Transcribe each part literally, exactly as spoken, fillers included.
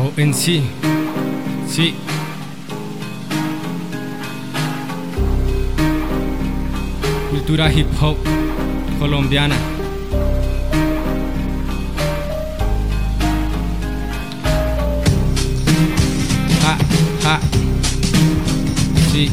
O en sí, sí. Cultura hip hop colombiana. Ja, ja. Sí.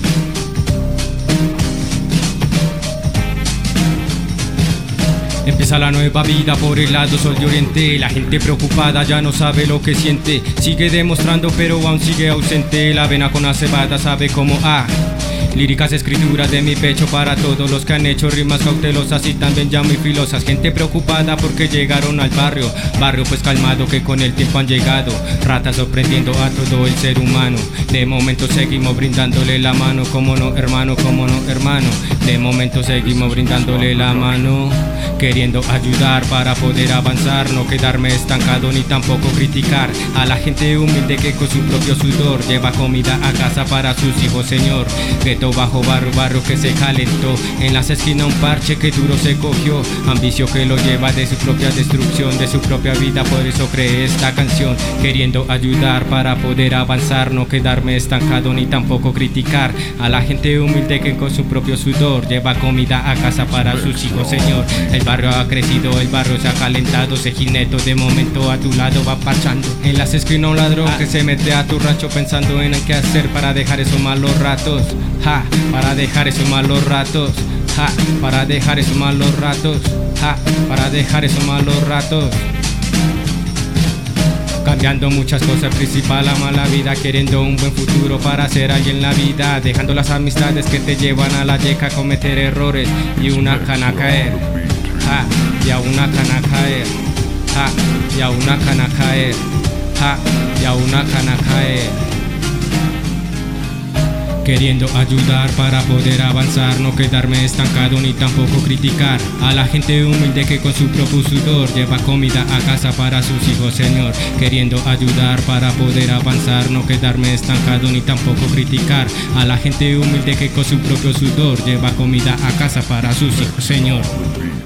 Empieza la nueva vida por el lado sol de oriente. La gente preocupada ya no sabe lo que siente. Sigue demostrando pero aún sigue ausente. La vena con la cebada sabe cómo ah. Líricas escrituras de mi pecho para todos los que han hecho rimas cautelosas y también ya muy filosas. Gente preocupada porque llegaron al barrio. Barrio pues calmado que con el tiempo han llegado. Ratas sorprendiendo a todo el ser humano. De momento seguimos brindándole la mano. Como no hermano, como no hermano. De momento seguimos brindándole la mano. Queriendo ayudar para poder avanzar. No quedarme estancado ni tampoco criticar a la gente humilde que con su propio sudor lleva comida a casa para sus hijos, señor. Gueto bajo barro, barro que se calentó. En las esquinas un parche que duro se cogió. Ambicio que lo lleva de su propia destrucción, de su propia vida, por eso creé esta canción. Queriendo ayudar para poder avanzar. No quedarme estancado ni tampoco criticar a la gente humilde que con su propio sudor lleva comida a casa para sus hijos, señor. El barrio ha crecido, el barrio se ha calentado. Sejineto de momento a tu lado va parchando. En las esquinas un ladrón que se mete a tu rancho pensando en qué hacer para dejar esos malos ratos. Ja, para dejar esos malos ratos. Ja, para dejar esos malos ratos. Ja, para dejar esos malos ratos. Cambiando muchas cosas, principal la mala vida. Queriendo un buen futuro para ser alguien en la vida. Dejando las amistades que te llevan a la yeca a cometer errores y una cana a caer. Ja, y a una cana a caer. Ja, y a una cana a caer. Ja, y a una cana a caer. Queriendo ayudar para poder avanzar. No quedarme estancado ni tampoco criticar a la gente humilde que con su propio sudor lleva comida a casa para sus hijos, señor. Queriendo ayudar para poder avanzar. No quedarme estancado ni tampoco criticar a la gente humilde que con su propio sudor lleva comida a casa para sus hijos, señor.